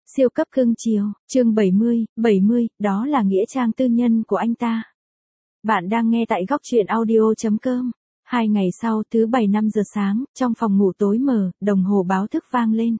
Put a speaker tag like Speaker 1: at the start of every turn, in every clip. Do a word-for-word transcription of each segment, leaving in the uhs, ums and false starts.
Speaker 1: Siêu cấp cưng chiều, chương bảy mươi, bảy mươi, đó là nghĩa trang tư nhân của anh ta. Bạn đang nghe tại góc truyện audio chấm com. Hai ngày sau, thứ bảy năm giờ sáng, trong phòng ngủ tối mờ, đồng hồ báo thức vang lên.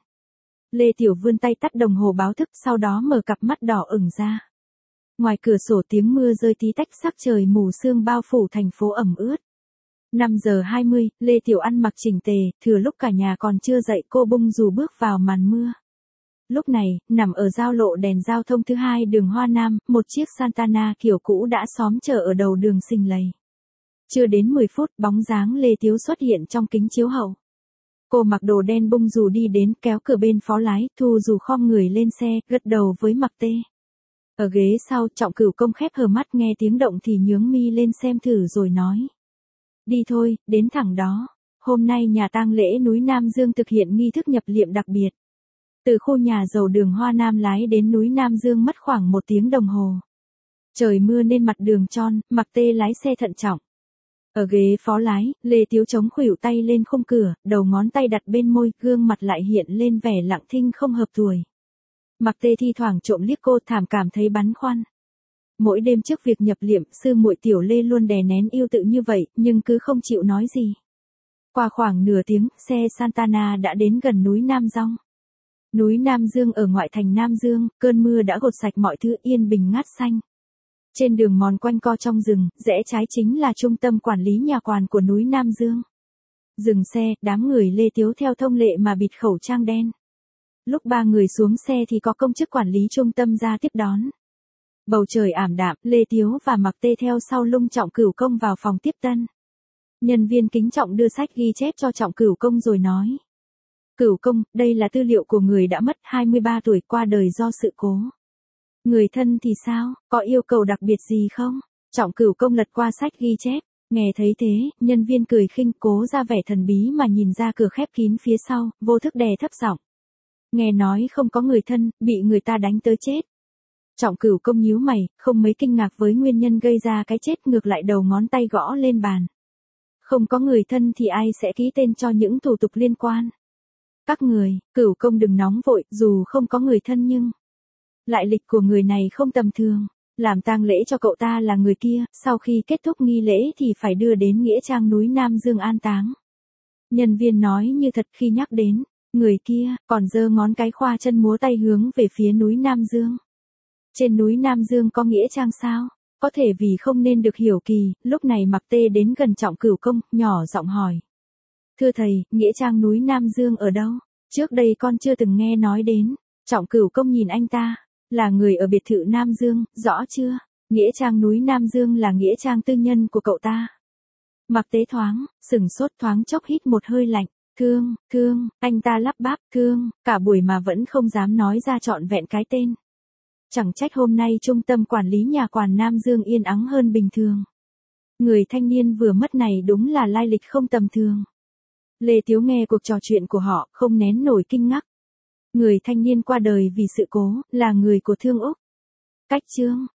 Speaker 1: Lê Tiểu vươn tay tắt đồng hồ báo thức, sau đó mở cặp mắt đỏ ửng ra. Ngoài cửa sổ tiếng mưa rơi tí tách, sắc trời mù sương bao phủ thành phố ẩm ướt. năm giờ hai mươi, Lê Tiểu ăn mặc chỉnh tề, thừa lúc cả nhà còn chưa dậy cô bung dù bước vào màn mưa. Lúc này, nằm ở giao lộ đèn giao thông thứ hai đường Hoa Nam, một chiếc Santana kiểu cũ đã xóm chờ ở đầu đường Sình Lầy. Chưa đến mười phút, bóng dáng Lê Tiếu xuất hiện trong kính chiếu hậu. Cô mặc đồ đen bung dù đi đến, kéo cửa bên phó lái, thu dù khom người lên xe, gật đầu với Mặc Tê. Ở ghế sau, Trọng Cửu Công khép hờ mắt nghe tiếng động thì nhướng mi lên xem thử rồi nói. Đi thôi, đến thẳng đó. Hôm nay nhà tang lễ núi Nam Dương thực hiện nghi thức nhập liệm đặc biệt. Từ khu nhà giàu đường Hoa Nam lái đến núi Nam Dương mất khoảng một tiếng đồng hồ. Trời mưa nên mặt đường tròn, Mặc Tê lái xe thận trọng. Ở ghế phó lái, Lê Tiếu chống khuỷu tay lên khung cửa, đầu ngón tay đặt bên môi, gương mặt lại hiện lên vẻ lặng thinh không hợp tuổi. Mặc Tê thi thoảng trộm liếc cô, thảm cảm thấy băn khoăn. Mỗi đêm trước việc nhập liệm, sư muội Tiểu Lê luôn đè nén yêu tự như vậy, nhưng cứ không chịu nói gì. Qua khoảng nửa tiếng, xe Santana đã đến gần núi Nam Dong. Núi Nam Dương ở ngoại thành Nam Dương, cơn mưa đã gột sạch mọi thứ, yên bình ngát xanh. Trên đường mòn quanh co trong rừng, rẽ trái chính là trung tâm quản lý nhà quản của núi Nam Dương. Dừng xe, đám người Lê Tiếu theo thông lệ mà bịt khẩu trang đen. Lúc ba người xuống xe thì có công chức quản lý trung tâm ra tiếp đón. Bầu trời ảm đạm, Lê Tiếu và Mặc Tê theo sau lưng Trọng Cửu Công vào phòng tiếp tân. Nhân viên kính trọng đưa sách ghi chép cho Trọng Cửu Công rồi nói. Cửu Công, đây là tư liệu của người đã mất, hai mươi ba tuổi, qua đời do sự cố. Người thân thì sao, có yêu cầu đặc biệt gì không? Trọng Cửu Công lật qua sách ghi chép, nghe thấy thế, nhân viên cười khinh, cố ra vẻ thần bí mà nhìn ra cửa khép kín phía sau, vô thức đè thấp giọng. Nghe nói không có người thân, bị người ta đánh tới chết. Trọng Cửu Công nhíu mày, không mấy kinh ngạc với nguyên nhân gây ra cái chết, ngược lại đầu ngón tay gõ lên bàn. Không có người thân thì ai sẽ ký tên cho những thủ tục liên quan? Các người, Cửu Công đừng nóng vội, dù không có người thân nhưng lại lịch của người này không tầm thường. Làm tang lễ cho cậu ta là người kia, sau khi kết thúc nghi lễ thì phải đưa đến nghĩa trang núi Nam Dương an táng. Nhân viên nói như thật khi nhắc đến người kia, còn giơ ngón cái khoa chân múa tay hướng về phía núi Nam Dương. Trên núi Nam Dương có nghĩa trang sao? Có thể vì không nên được hiểu kỳ, lúc này Mặc Tê đến gần Trọng Cửu Công, nhỏ giọng hỏi. Thưa thầy, nghĩa trang núi Nam Dương ở đâu? Trước đây con chưa từng nghe nói đến. Trọng Cửu Công nhìn anh ta. Là người ở biệt thự Nam Dương, rõ chưa? Nghĩa trang núi Nam Dương là nghĩa trang tư nhân của cậu ta. Mặc Tế thoáng, sừng sốt thoáng chốc hít một hơi lạnh. Thương, thương, anh ta lắp bắp, thương, cả buổi mà vẫn không dám nói ra trọn vẹn cái tên. Chẳng trách hôm nay trung tâm quản lý nhà quản Nam Dương yên ắng hơn bình thường. Người thanh niên vừa mất này đúng là lai lịch không tầm thường. Lê Tiếu nghe cuộc trò chuyện của họ, không nén nổi kinh ngạc. Người thanh niên qua đời vì sự cố, là người của Thương Úc. Cách chương,